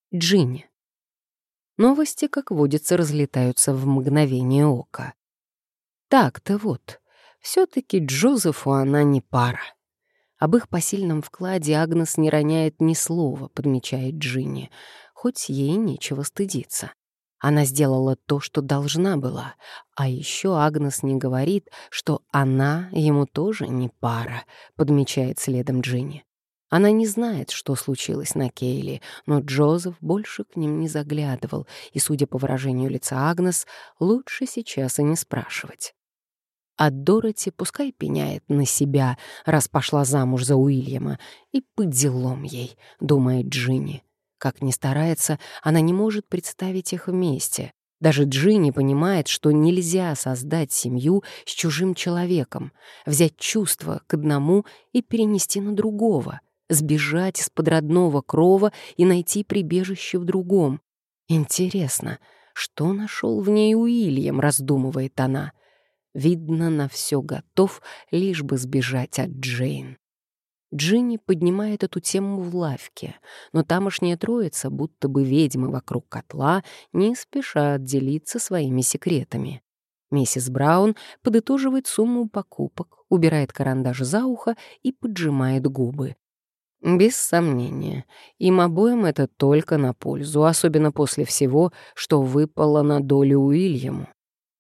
Джинни. Новости, как водится, разлетаются в мгновение ока. Так-то вот, все-таки Джозефу она не пара. Об их посильном вкладе Агнес не роняет ни слова, подмечает Джинни, хоть ей нечего стыдиться. Она сделала то, что должна была, а еще Агнес не говорит, что она ему тоже не пара, подмечает следом Джинни. Она не знает, что случилось на Кейли, но Джозеф больше к ним не заглядывал, и, судя по выражению лица Агнес, лучше сейчас и не спрашивать. А Дороти пускай пеняет на себя, раз пошла замуж за Уильяма, и по делам ей, думает Джинни. Как ни старается, она не может представить их вместе. Даже Джинни понимает, что нельзя создать семью с чужим человеком, взять чувства к одному и перенести на другого, сбежать из-под родного крова и найти прибежище в другом. Интересно, что нашел в ней Уильям, раздумывает она. Видно, на все готов, лишь бы сбежать от Джейн. Джинни поднимает эту тему в лавке, но тамошняя троица, будто бы ведьмы вокруг котла, не спешат делиться своими секретами. Миссис Браун подытоживает сумму покупок, убирает карандаш за ухо и поджимает губы. Без сомнения, им обоим это только на пользу, особенно после всего, что выпало на долю Уильяму.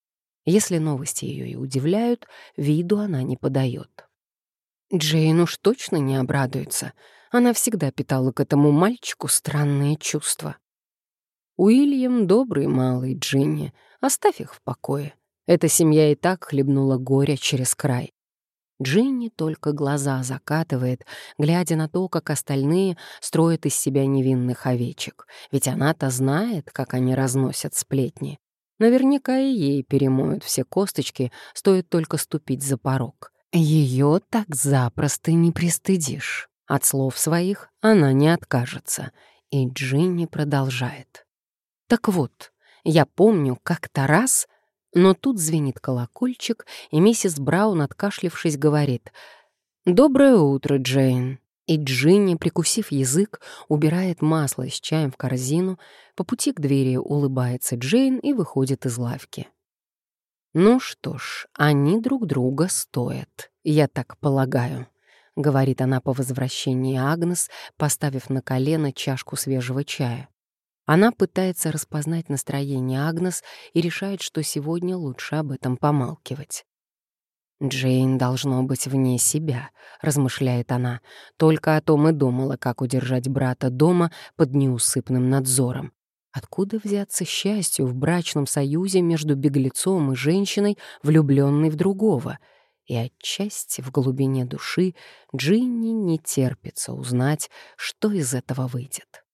Если новости ее и удивляют, виду она не подает. Джейн уж точно не обрадуется. Она всегда питала к этому мальчику странные чувства. Уильям — добрый малый, Джинни. Оставь их в покое. Эта семья и так хлебнула горя через край. Джинни только глаза закатывает, глядя на то, как остальные строят из себя невинных овечек. Ведь она-то знает, как они разносят сплетни. Наверняка и ей перемоют все косточки, стоит только ступить за порог. Ее так запросто не пристыдишь. От слов своих она не откажется. И Джинни продолжает. Так вот, я помню как-то раз... Но тут звенит колокольчик, и миссис Браун, откашлившись, говорит: «Доброе утро, Джейн». И Джинни, прикусив язык, убирает масло с чаем в корзину, по пути к двери улыбается Джейн и выходит из лавки. «Ну что ж, они друг друга стоят, я так полагаю», — говорит она по возвращении Агнес, поставив на колено чашку свежего чая. Она пытается распознать настроение Агнес и решает, что сегодня лучше об этом помалкивать. «Джейн должно быть вне себя», — размышляет она. Только о том и думала, как удержать брата дома под неусыпным надзором. Откуда взяться счастью в брачном союзе между беглецом и женщиной, влюбленной в другого? И отчасти в глубине души Джинни не терпится узнать, что из этого выйдет.